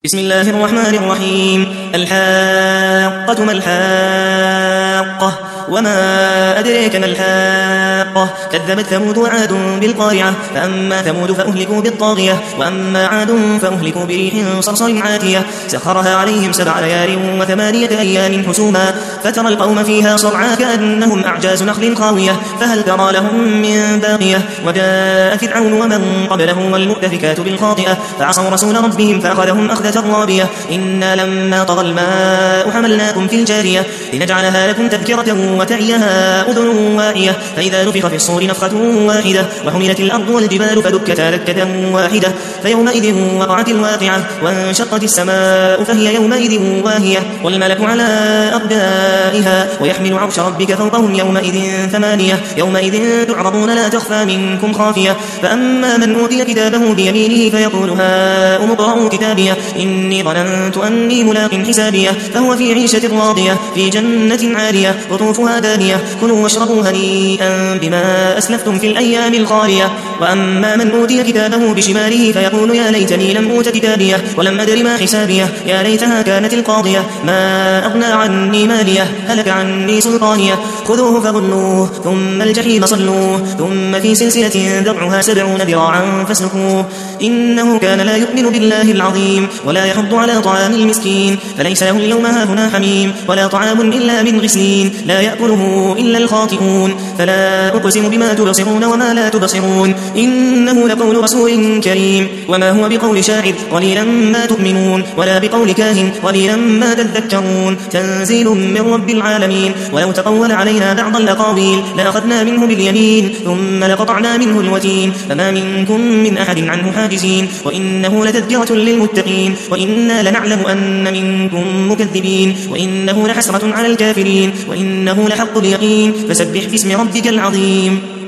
بسم الله الرحمن الرحيم. الحاقة ما الحاقة وما أدريك ما الحاقة. كذبت ثمود وعاد بالقارعة فأما ثمود فأهلكوا بالطاغية وأما عاد فأهلكوا بريح صرصر عاتية سخرها عليهم 7 ليال و8 أيام حسوما فترى القوم فيها صرعا كأنهم أعجاز نخل خاوية فهل ترى لهم من باقية. وجاء فرعون ومن قبله والمؤتفكات بالخاطئة فعصوا رسول ربهم فأخذهم أخذة رابية. إنا لما طغى الماء حملناكم في الجارية لنجعلها لكم تذكرة وتعيها أذن واعية فإذا نفخ في الصور نفخة واحدة وحملت الأرض والجبال فدكتا دكة واحدة فيومئذ وقعت الواقعة وانشقت السماء فهي يومئذ واهية والملك على أرجائها ويحمل عرش ربك فوقهم يومئذ 8 يومئذ تعرضون لا تخفى منكم خافية. فأما من أوتي كتابه بيمينه فيقول هاؤم اقرءوا كتابيه إني ظننت أني ملاق حسابيه فهو في عيشة راضية في جنة عالية قطوفها دانية كلوا واشربوا هنيئا بما أسلفتم في الأيام الخالية. وأما من أوتي كتابه بشماله فيقول يا ليتني لم أوت كتابيه ولم أدر ما حسابيه يا ليتها كانت القاضية ما أغنى عني ماليه هلك عني سلطانيه خذوه فغلوه ثم الجحيم صلوه ثم في سلسلة ذرعها 70 ذراعا فاسلكوه إنه كان لا يؤمن بالله العظيم ولا يحض على طعام المسكين فليس له اليوم هاهنا حميم ولا طعام إلا من غسلين لا يأكله إلا الخاطئون. فلا أقسم بما تبصرون وما لا تبصرون إنه لقول رسول كريم وما هو بقول شاعر قليلا ما تؤمنون ولا بقول كاهن قليلا ما تذكرون تنزيل من رب العالمين. ولو تقول علينا بعض الأقاويل لأخذنا منه باليمين ثم لقطعنا منه الوتين فما منكم من أحد عنه حاجزين وإنه لتذكرة للمتقين وإنا لنعلم أن منكم مكذبين وإنه لحسرة على الكافرين وإنه لحق اليقين فسبح باسم ربك العظيم.